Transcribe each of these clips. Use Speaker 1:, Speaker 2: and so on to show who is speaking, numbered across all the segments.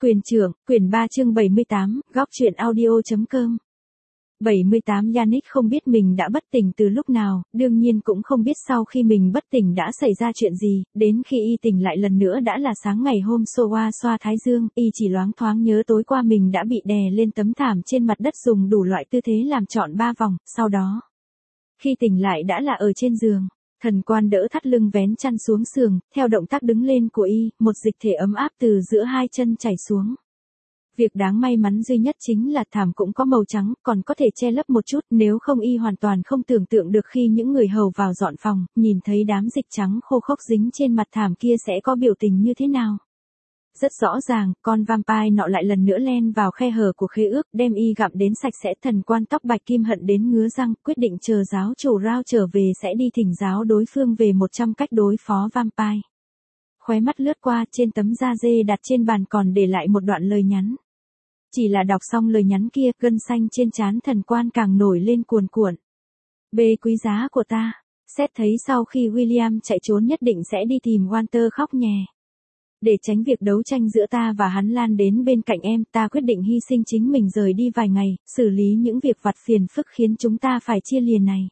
Speaker 1: Quyền trưởng, quyển 3 chương 78, góc truyện audio.com. 78 Yannick không biết mình đã bất tỉnh từ lúc nào, đương nhiên cũng không biết sau khi mình bất tỉnh đã xảy ra chuyện gì, đến khi y tỉnh lại lần nữa đã là sáng ngày hôm xoa xoa thái dương, y chỉ loáng thoáng nhớ tối qua mình đã bị đè lên tấm thảm trên mặt đất dùng đủ loại tư thế làm trọn 3 vòng, sau đó, khi tỉnh lại đã là ở trên giường. Thần quan đỡ thắt lưng vén chăn xuống sườn, theo động tác đứng lên của y, một dịch thể ấm áp từ giữa hai chân chảy xuống. Việc đáng may mắn duy nhất chính là thảm cũng có màu trắng, còn có thể che lấp một chút, nếu không y hoàn toàn không tưởng tượng được khi những người hầu vào dọn phòng, nhìn thấy đám dịch trắng khô khốc dính trên mặt thảm kia sẽ có biểu tình như thế nào. Rất rõ ràng, con vampire nọ lại lần nữa len vào khe hở của khế ước, đem y gặm đến sạch sẽ. Thần quan tóc bạch kim hận đến ngứa răng, quyết định chờ giáo chủ Rao trở về sẽ đi thỉnh giáo đối phương về 100 cách đối phó vampire. Khóe mắt lướt qua, trên tấm da dê đặt trên bàn còn để lại một đoạn lời nhắn. Chỉ là đọc xong lời nhắn kia, gân xanh trên trán thần quan càng nổi lên cuồn cuộn. Bê quý giá của ta, xét thấy sau khi William chạy trốn nhất định sẽ đi tìm Walter khóc nhè. Để tránh việc đấu tranh giữa ta và hắn lan đến bên cạnh em, ta quyết định hy sinh chính mình rời đi vài ngày, xử lý những việc vặt phiền phức khiến chúng ta phải chia lìa này.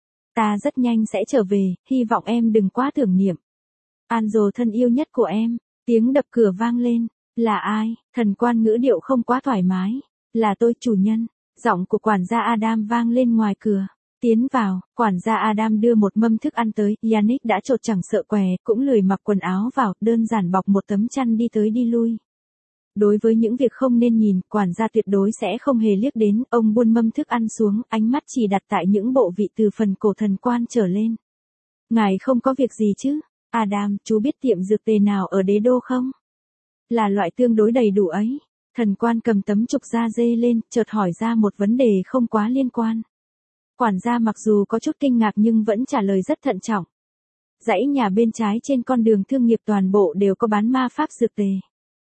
Speaker 1: Ta rất nhanh sẽ trở về, hy vọng em đừng quá tưởng niệm. Angel thân yêu nhất của em, tiếng đập cửa vang lên. Là ai? Thần quan ngữ điệu không quá thoải mái. Là tôi, chủ nhân. Giọng của quản gia Adam vang lên ngoài cửa. Tiến vào, quản gia Adam đưa một mâm thức ăn tới, Yannick đã chột chẳng sợ què, cũng lười mặc quần áo vào, đơn giản bọc một tấm chăn đi tới đi lui. Đối với những việc không nên nhìn, quản gia tuyệt đối sẽ không hề liếc đến, ông buông mâm thức ăn xuống, ánh mắt chỉ đặt tại những bộ vị từ phần cổ thần quan trở lên. Ngài không có việc gì chứ? Adam, chú biết tiệm dược tề nào ở đế đô không? Là loại tương đối đầy đủ ấy. Thần quan cầm tấm trục da dê lên, chợt hỏi ra một vấn đề không quá liên quan. Quản gia mặc dù có chút kinh ngạc nhưng vẫn trả lời rất thận trọng. Dãy nhà bên trái trên con đường thương nghiệp toàn bộ đều có bán ma pháp dược tề.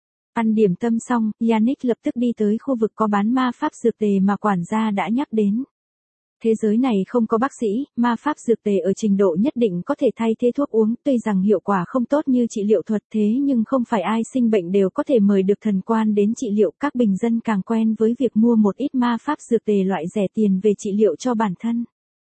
Speaker 1: Ăn điểm tâm xong, Yannick lập tức đi tới khu vực có bán ma pháp dược tề mà quản gia đã nhắc đến. Thế giới này không có bác sĩ, ma pháp dược tề ở trình độ nhất định có thể thay thế thuốc uống, tuy rằng hiệu quả không tốt như trị liệu thuật thế nhưng không phải ai sinh bệnh đều có thể mời được thần quan đến trị liệu, các bình dân càng quen với việc mua một ít ma pháp dược tề loại rẻ tiền về trị liệu cho bản thân.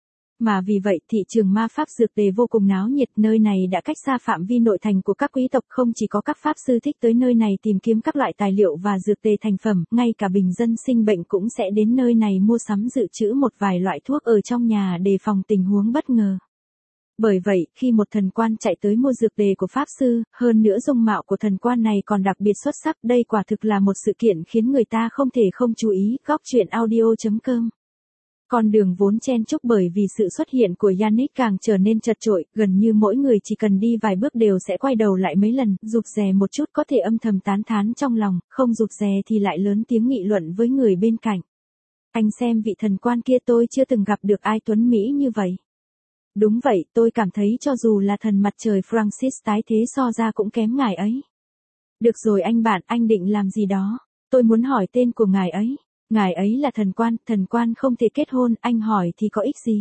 Speaker 1: Mà vì vậy thị trường ma pháp dược tề vô cùng náo nhiệt, nơi này đã cách xa phạm vi nội thành của các quý tộc, không chỉ có các pháp sư thích tới nơi này tìm kiếm các loại tài liệu và dược tề thành phẩm, ngay cả bình dân sinh bệnh cũng sẽ đến nơi này mua sắm dự trữ một vài loại thuốc ở trong nhà đề phòng tình huống bất ngờ. Bởi vậy, khi một thần quan chạy tới mua dược tề của pháp sư, hơn nữa dung mạo của thần quan này còn đặc biệt xuất sắc, đây quả thực là một sự kiện khiến người ta không thể không chú ý. Góc truyện audio.com. Con đường vốn chen chúc bởi vì sự xuất hiện của Yannick càng trở nên chật chội, gần như mỗi người chỉ cần đi vài bước đều sẽ quay đầu lại mấy lần, rụt rè một chút có thể âm thầm tán thán trong lòng, không rụt rè thì lại lớn tiếng nghị luận với người bên cạnh. Anh xem vị thần quan kia, tôi chưa từng gặp được ai tuấn mỹ như vậy. Đúng vậy, tôi cảm thấy cho dù là thần mặt trời Francis tái thế so ra cũng kém ngài ấy. Được rồi anh bạn, anh định làm gì đó? Tôi muốn hỏi tên của ngài ấy. Ngài ấy là thần quan không thể kết hôn, anh hỏi thì có ích gì?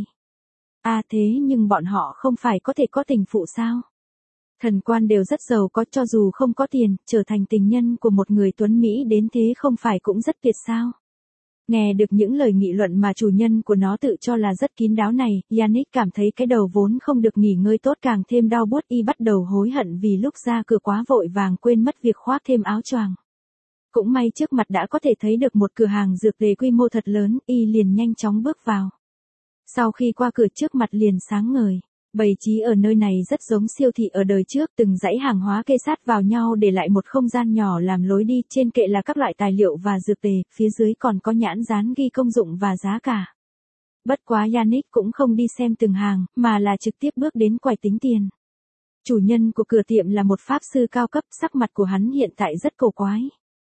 Speaker 1: À thế nhưng bọn họ không phải có thể có tình phụ sao? Thần quan đều rất giàu có, cho dù không có tiền, trở thành tình nhân của một người tuấn Mỹ đến thế không phải cũng rất tuyệt sao? Nghe được những lời nghị luận mà chủ nhân của nó tự cho là rất kín đáo này, Yannick cảm thấy cái đầu vốn không được nghỉ ngơi tốt càng thêm đau buốt, y bắt đầu hối hận vì lúc ra cửa quá vội vàng quên mất việc khoác thêm áo choàng. Cũng may trước mặt đã có thể thấy được một cửa hàng dược tề quy mô thật lớn, y liền nhanh chóng bước vào. Sau khi qua cửa trước mặt liền sáng ngời, bày trí ở nơi này rất giống siêu thị ở đời trước, từng dãy hàng hóa kê sát vào nhau để lại một không gian nhỏ làm lối đi, trên kệ là các loại tài liệu và dược tề, phía dưới còn có nhãn dán ghi công dụng và giá cả. Bất quá Yannick cũng không đi xem từng hàng, mà là trực tiếp bước đến quầy tính tiền. Chủ nhân của cửa tiệm là một pháp sư cao cấp, sắc mặt của hắn hiện tại rất cổ quái.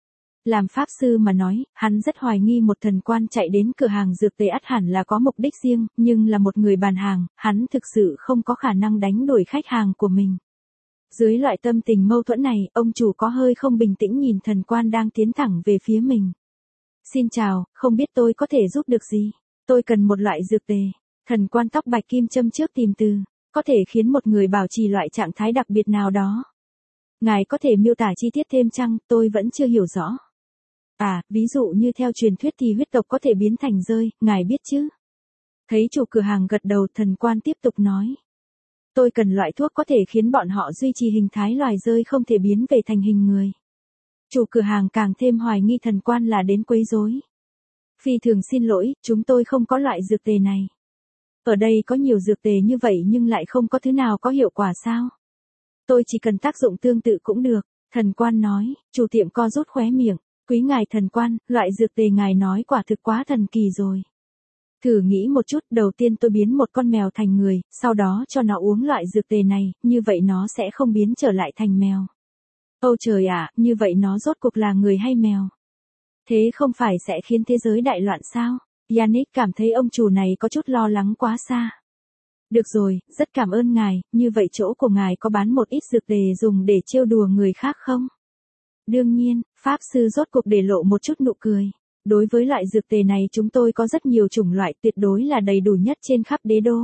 Speaker 1: Làm pháp sư mà nói, hắn rất hoài nghi một thần quan chạy đến cửa hàng dược tề ắt hẳn là có mục đích riêng, nhưng là một người bàn hàng, hắn thực sự không có khả năng đánh đuổi khách hàng của mình. Dưới loại tâm tình mâu thuẫn này, ông chủ có hơi không bình tĩnh nhìn thần quan đang tiến thẳng về phía mình. Xin chào, không biết tôi có thể giúp được gì? Tôi cần một loại dược tề. Thần quan tóc bạch kim châm trước tìm từ, có thể khiến một người bảo trì loại trạng thái đặc biệt nào đó. Ngài có thể miêu tả chi tiết thêm chăng, tôi vẫn chưa hiểu rõ. À, ví dụ như theo truyền thuyết thì huyết tộc có thể biến thành rơi, ngài biết chứ? Thấy chủ cửa hàng gật đầu, thần quan tiếp tục nói. Tôi cần loại thuốc có thể khiến bọn họ duy trì hình thái loài rơi không thể biến về thành hình người. Chủ cửa hàng càng thêm hoài nghi thần quan là đến quấy rối. Phi thường xin lỗi, chúng tôi không có loại dược tề này. Ở đây có nhiều dược tề như vậy nhưng lại không có thứ nào có hiệu quả sao? Tôi chỉ cần tác dụng tương tự cũng được, thần quan nói. Chủ tiệm co rút khóe miệng. Quý ngài thần quan, loại dược tề ngài nói quả thực quá thần kỳ rồi. Thử nghĩ một chút, đầu tiên tôi biến một con mèo thành người, sau đó cho nó uống loại dược tề này, như vậy nó sẽ không biến trở lại thành mèo. Ôi trời ạ, như vậy nó rốt cuộc là người hay mèo? Thế không phải sẽ khiến thế giới đại loạn sao? Yannick cảm thấy ông chủ này có chút lo lắng quá xa. Được rồi, rất cảm ơn ngài, như vậy chỗ của ngài có bán một ít dược tề dùng để trêu đùa người khác không? Đương nhiên, Pháp sư rốt cuộc để lộ một chút nụ cười. Đối với loại dược tề này chúng tôi có rất nhiều chủng loại, tuyệt đối là đầy đủ nhất trên khắp đế đô.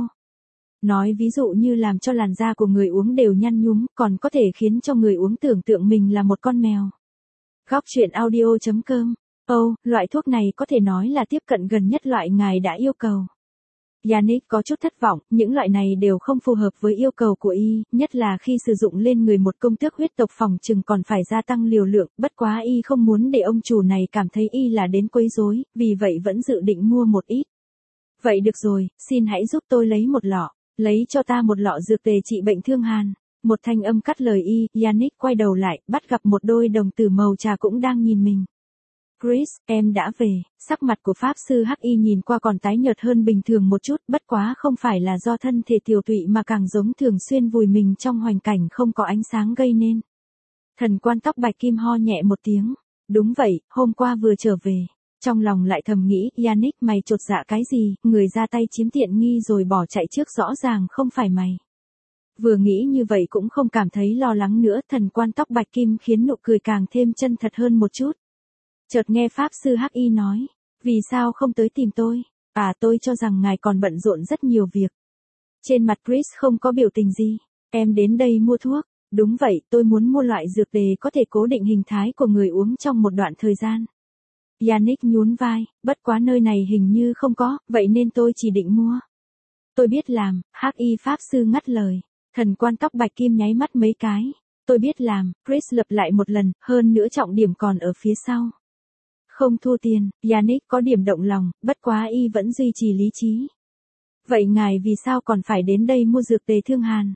Speaker 1: Nói ví dụ như làm cho làn da của người uống đều nhăn nhúm, còn có thể khiến cho người uống tưởng tượng mình là một con mèo. Góc truyện audio.com. Loại thuốc này có thể nói là tiếp cận gần nhất loại ngài đã yêu cầu. Yannick có chút thất vọng, những loại này đều không phù hợp với yêu cầu của y, nhất là khi sử dụng lên người một công tước huyết tộc phòng chừng còn phải gia tăng liều lượng, bất quá y không muốn để ông chủ này cảm thấy y là đến quấy rối, vì vậy vẫn dự định mua một ít. Vậy được rồi, xin hãy giúp tôi lấy một lọ, lấy cho ta một lọ dược tề trị bệnh thương hàn. Một thanh âm cắt lời y, Yannick quay đầu lại, bắt gặp một đôi đồng tử màu trà cũng đang nhìn mình. Chris, em đã về, sắc mặt của Pháp sư Hắc Y nhìn qua còn tái nhợt hơn bình thường một chút, bất quá không phải là do thân thể tiều tụy mà càng giống thường xuyên vùi mình trong hoàn cảnh không có ánh sáng gây nên. Thần quan tóc bạch kim ho nhẹ một tiếng, đúng vậy, hôm qua vừa trở về. Trong lòng lại thầm nghĩ, Yannick mày chột dạ cái gì, người ra tay chiếm tiện nghi rồi bỏ chạy trước rõ ràng không phải mày. Vừa nghĩ như vậy cũng không cảm thấy lo lắng nữa, thần quan tóc bạch kim khiến nụ cười càng thêm chân thật hơn một chút. Chợt nghe Pháp sư Hắc Y nói, vì sao không tới tìm tôi? À, tôi cho rằng ngài còn bận rộn rất nhiều việc. Trên mặt Chris không có biểu tình gì. Em đến đây mua thuốc. Đúng vậy, tôi muốn mua loại dược tề có thể cố định hình thái của người uống trong một đoạn thời gian. Yannick nhún vai, bất quá nơi này hình như không có, vậy nên tôi chỉ định mua. Tôi biết làm, Hắc Y Pháp sư ngắt lời. Thần quan tóc bạch kim nháy mắt mấy cái. Tôi biết làm, Chris lặp lại một lần, hơn nữa trọng điểm còn ở phía sau. Không thua tiền, Yannick có điểm động lòng, bất quá y vẫn duy trì lý trí. Vậy ngài vì sao còn phải đến đây mua dược tề thương hàn?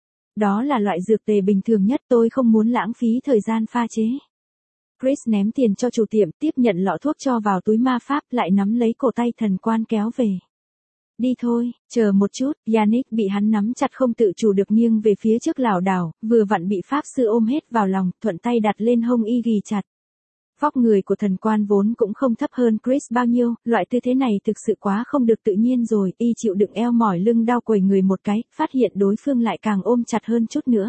Speaker 1: Đó là loại dược tề bình thường nhất, tôi không muốn lãng phí thời gian pha chế. Chris ném tiền cho chủ tiệm, tiếp nhận lọ thuốc cho vào túi ma pháp, lại nắm lấy cổ tay thần quan kéo về. Đi thôi, chờ một chút, Yannick bị hắn nắm chặt không tự chủ được nghiêng về phía trước lảo đảo, vừa vặn bị Pháp sư ôm hết vào lòng, thuận tay đặt lên hông y ghì chặt. Vóc người của thần quan vốn cũng không thấp hơn Chris bao nhiêu, loại tư thế này thực sự quá không được tự nhiên rồi, y chịu đựng eo mỏi lưng đau quẩy người một cái, phát hiện đối phương lại càng ôm chặt hơn chút nữa.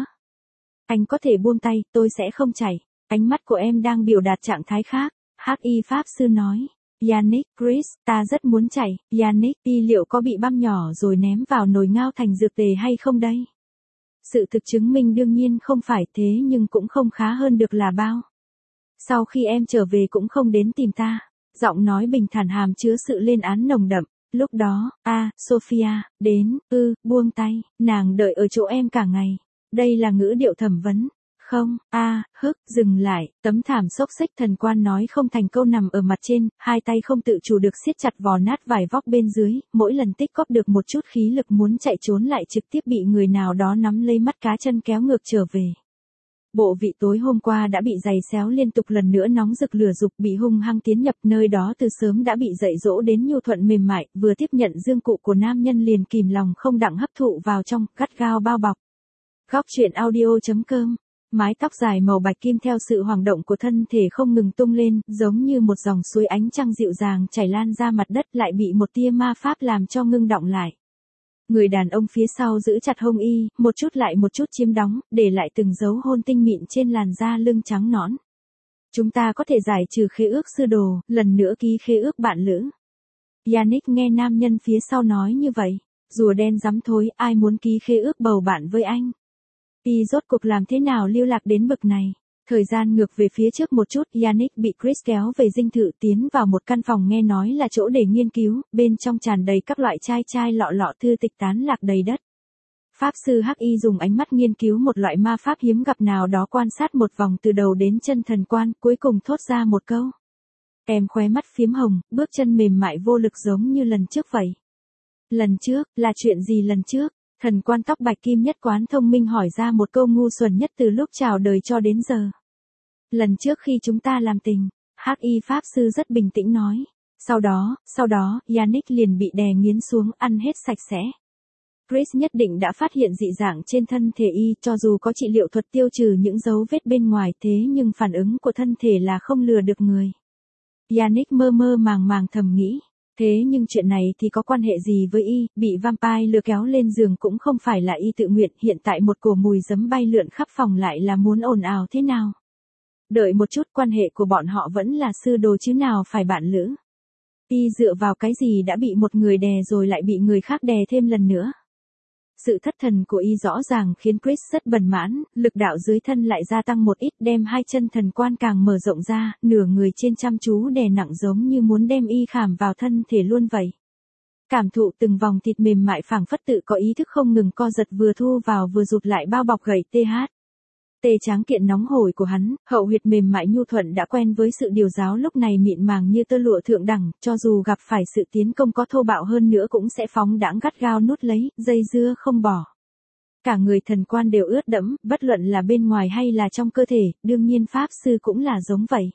Speaker 1: Anh có thể buông tay, tôi sẽ không chảy. Ánh mắt của em đang biểu đạt trạng thái khác, Hắc Y Pháp sư nói. Yannick, Chris, ta rất muốn chảy, Yannick, y liệu có bị băm nhỏ rồi ném vào nồi ngao thành dược tề hay không đây? Sự thực chứng minh đương nhiên không phải thế nhưng cũng không khá hơn được là bao. Sau khi em trở về cũng không đến tìm ta. Giọng nói bình thản hàm chứa sự lên án nồng đậm. Lúc đó, Sophia, đến, buông tay, nàng đợi ở chỗ em cả ngày. Đây là ngữ điệu thẩm vấn. Không, dừng lại, tấm thảm xốc xếch thần quan nói không thành câu nằm ở mặt trên, hai tay không tự chủ được siết chặt vò nát vải vóc bên dưới, mỗi lần tích góp được một chút khí lực muốn chạy trốn lại trực tiếp bị người nào đó nắm lấy mắt cá chân kéo ngược trở về. Bộ vị tối hôm qua đã bị giày xéo liên tục lần nữa nóng rực lửa dục bị hung hăng tiến nhập nơi đó từ sớm đã bị dạy dỗ đến nhu thuận mềm mại, vừa tiếp nhận dương cụ của nam nhân liền kìm lòng không đặng hấp thụ vào trong, gắt gao bao bọc. Góc truyện audio.com. Mái tóc dài màu bạch kim theo sự hoảng động của thân thể không ngừng tung lên, giống như một dòng suối ánh trăng dịu dàng chảy lan ra mặt đất lại bị một tia ma pháp làm cho ngưng đọng lại. Người đàn ông phía sau giữ chặt hông y, một chút lại một chút chiếm đóng, để lại từng dấu hôn tinh mịn trên làn da lưng trắng nõn. Chúng ta có thể giải trừ khế ước sư đồ, lần nữa ký khế ước bạn lữ. Yannick nghe nam nhân phía sau nói như vậy. Rùa đen rắm thối, ai muốn ký khế ước bầu bạn với anh? Y rốt cuộc làm thế nào lưu lạc đến bực này? Thời gian ngược về phía trước một chút, Yannick bị Chris kéo về dinh thự tiến vào một căn phòng nghe nói là chỗ để nghiên cứu, bên trong tràn đầy các loại chai lọ thư tịch tán lạc đầy đất. Pháp sư Hắc Y dùng ánh mắt nghiên cứu một loại ma pháp hiếm gặp nào đó quan sát một vòng từ đầu đến chân thần quan, cuối cùng thốt ra một câu. Em khóe mắt phiếm hồng, bước chân mềm mại vô lực giống như lần trước vậy. Lần trước, là chuyện gì lần trước? Thần quan tóc bạch kim nhất quán thông minh hỏi ra một câu ngu xuẩn nhất từ lúc chào đời cho đến giờ. Lần trước khi chúng ta làm tình, Hắc Y Pháp sư rất bình tĩnh nói. Sau đó, Yannick liền bị đè nghiến xuống ăn hết sạch sẽ. Chris nhất định đã phát hiện dị dạng trên thân thể y, cho dù có trị liệu thuật tiêu trừ những dấu vết bên ngoài thế nhưng phản ứng của thân thể là không lừa được người. Yannick mơ màng thầm nghĩ. Thế nhưng chuyện này thì có quan hệ gì với y, bị vampire lừa kéo lên giường cũng không phải là y tự nguyện, hiện tại một cổ mùi giấm bay lượn khắp phòng lại là muốn ồn ào thế nào. Đợi một chút, quan hệ của bọn họ vẫn là sư đồ chứ nào phải bạn lữ. Y dựa vào cái gì đã bị một người đè rồi lại bị người khác đè thêm lần nữa. Sự thất thần của y rõ ràng khiến Chris rất bần mãn, lực đạo dưới thân lại gia tăng một ít, đem hai chân thần quan càng mở rộng ra, nửa người trên chăm chú đè nặng giống như muốn đem y khảm vào thân thể luôn vậy. Cảm thụ từng vòng thịt mềm mại phảng phất tự có ý thức không ngừng co giật vừa thu vào vừa rụt lại bao bọc gầy TH. Tê tráng kiện nóng hổi của hắn, hậu huyệt mềm mại nhu thuận đã quen với sự điều giáo lúc này mịn màng như tơ lụa thượng đẳng, cho dù gặp phải sự tiến công có thô bạo hơn nữa cũng sẽ phóng đãng gắt gao nút lấy, dây dưa không bỏ. Cả người thần quan đều ướt đẫm, bất luận là bên ngoài hay là trong cơ thể, đương nhiên Pháp sư cũng là giống vậy.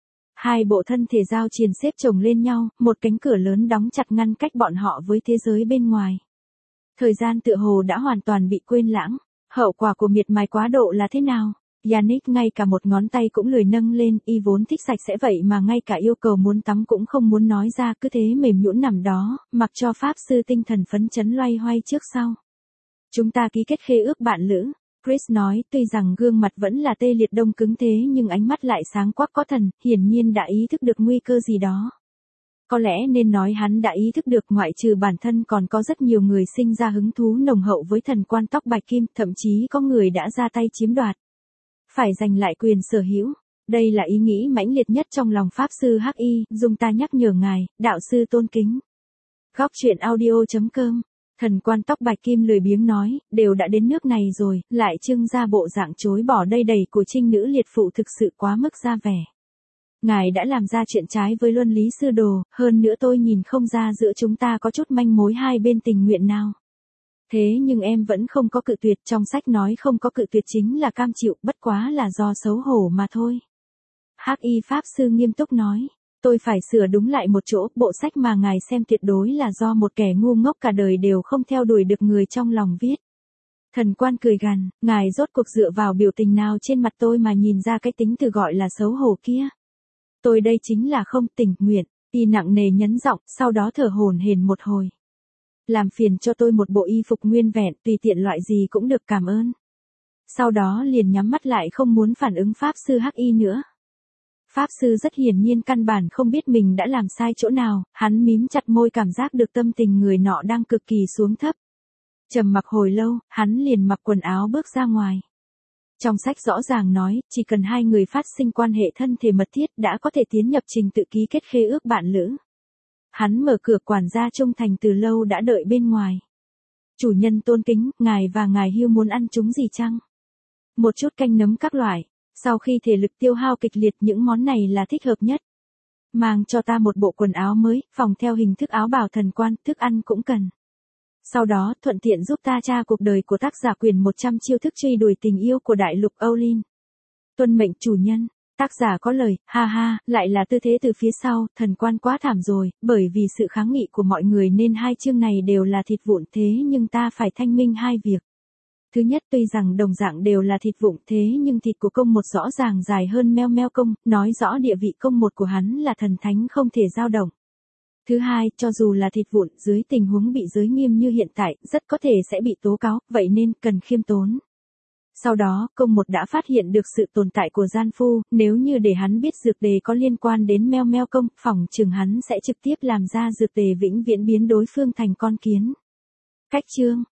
Speaker 1: Hai bộ thân thể giao triền xếp chồng lên nhau, một cánh cửa lớn đóng chặt ngăn cách bọn họ với thế giới bên ngoài. Thời gian tựa hồ đã hoàn toàn bị quên lãng. Hậu quả của miệt mài quá độ là thế nào? Yannick ngay cả một ngón tay cũng lười nâng lên, y vốn thích sạch sẽ vậy mà ngay cả yêu cầu muốn tắm cũng không muốn nói ra, cứ thế mềm nhũn nằm đó, mặc cho Pháp sư tinh thần phấn chấn loay hoay trước sau. Chúng ta ký kết khế ước bạn lữ, Chris nói, tuy rằng gương mặt vẫn là tê liệt đông cứng thế nhưng ánh mắt lại sáng quắc có thần, hiển nhiên đã ý thức được nguy cơ gì đó. Có lẽ nên nói hắn đã ý thức được ngoại trừ bản thân còn có rất nhiều người sinh ra hứng thú nồng hậu với thần quan tóc bạch kim, thậm chí có người đã ra tay chiếm đoạt. Phải giành lại quyền sở hữu. Đây là ý nghĩ mãnh liệt nhất trong lòng Pháp sư Hắc Y, dùng ta nhắc nhở ngài, đạo sư tôn kính. Góc truyện audio.com. Thần quan tóc bạch kim lười biếng nói, đều đã đến nước này rồi, lại trưng ra bộ dạng chối bỏ đây đầy của trinh nữ liệt phụ thực sự quá mức ra vẻ. Ngài đã làm ra chuyện trái với luân lý sư đồ, hơn nữa tôi nhìn không ra giữa chúng ta có chút manh mối hai bên tình nguyện nào. Thế nhưng em vẫn không có cự tuyệt, trong sách nói không có cự tuyệt chính là cam chịu, bất quá là do xấu hổ mà thôi. Hắc Y Pháp sư nghiêm túc nói, tôi phải sửa đúng lại một chỗ, bộ sách mà ngài xem tuyệt đối là do một kẻ ngu ngốc cả đời đều không theo đuổi được người trong lòng viết. Thần quan cười gằn, ngài rốt cuộc dựa vào biểu tình nào trên mặt tôi mà nhìn ra cái tính từ gọi là xấu hổ kia. Tôi đây chính là không tình nguyện, y nặng nề nhấn giọng, sau đó thở hổn hển một hồi. Làm phiền cho tôi một bộ y phục nguyên vẹn, tùy tiện loại gì cũng được, cảm ơn. Sau đó liền nhắm mắt lại không muốn phản ứng Pháp sư Hắc Y nữa. Pháp sư rất hiển nhiên căn bản không biết mình đã làm sai chỗ nào, hắn mím chặt môi cảm giác được tâm tình người nọ đang cực kỳ xuống thấp. Trầm mặc hồi lâu, hắn liền mặc quần áo bước ra ngoài. Trong sách rõ ràng nói, chỉ cần hai người phát sinh quan hệ thân thể mật thiết đã có thể tiến nhập trình tự ký kết khế ước bạn lữ. Hắn mở cửa, quản gia trung thành từ lâu đã đợi bên ngoài. Chủ nhân tôn kính, ngài và ngài Hugh muốn ăn chúng gì chăng? Một chút canh nấm các loại, sau khi thể lực tiêu hao kịch liệt những món này là thích hợp nhất. Mang cho ta một bộ quần áo mới, phòng theo hình thức áo bào thần quan, thức ăn cũng cần. Sau đó, thuận tiện giúp ta tra cuộc đời của tác giả quyền 100 chiêu thức truy đuổi tình yêu của đại lục Olin. Tuân mệnh chủ nhân, tác giả có lời, ha ha, lại là tư thế từ phía sau, thần quan quá thảm rồi, bởi vì sự kháng nghị của mọi người nên hai chương này đều là thịt vụn, thế nhưng ta phải thanh minh hai việc. Thứ nhất, tuy rằng đồng dạng đều là thịt vụn thế nhưng thịt của công một rõ ràng dài hơn meo meo công, nói rõ địa vị công một của hắn là thần thánh không thể dao động. Thứ hai, cho dù là thịt vụn, dưới tình huống bị giới nghiêm như hiện tại, rất có thể sẽ bị tố cáo, vậy nên cần khiêm tốn. Sau đó, công một đã phát hiện được sự tồn tại của gian phu, nếu như để hắn biết dược tề có liên quan đến meo meo công, phỏng chừng hắn sẽ trực tiếp làm ra dược tề vĩnh viễn biến đối phương thành con kiến. Cách chương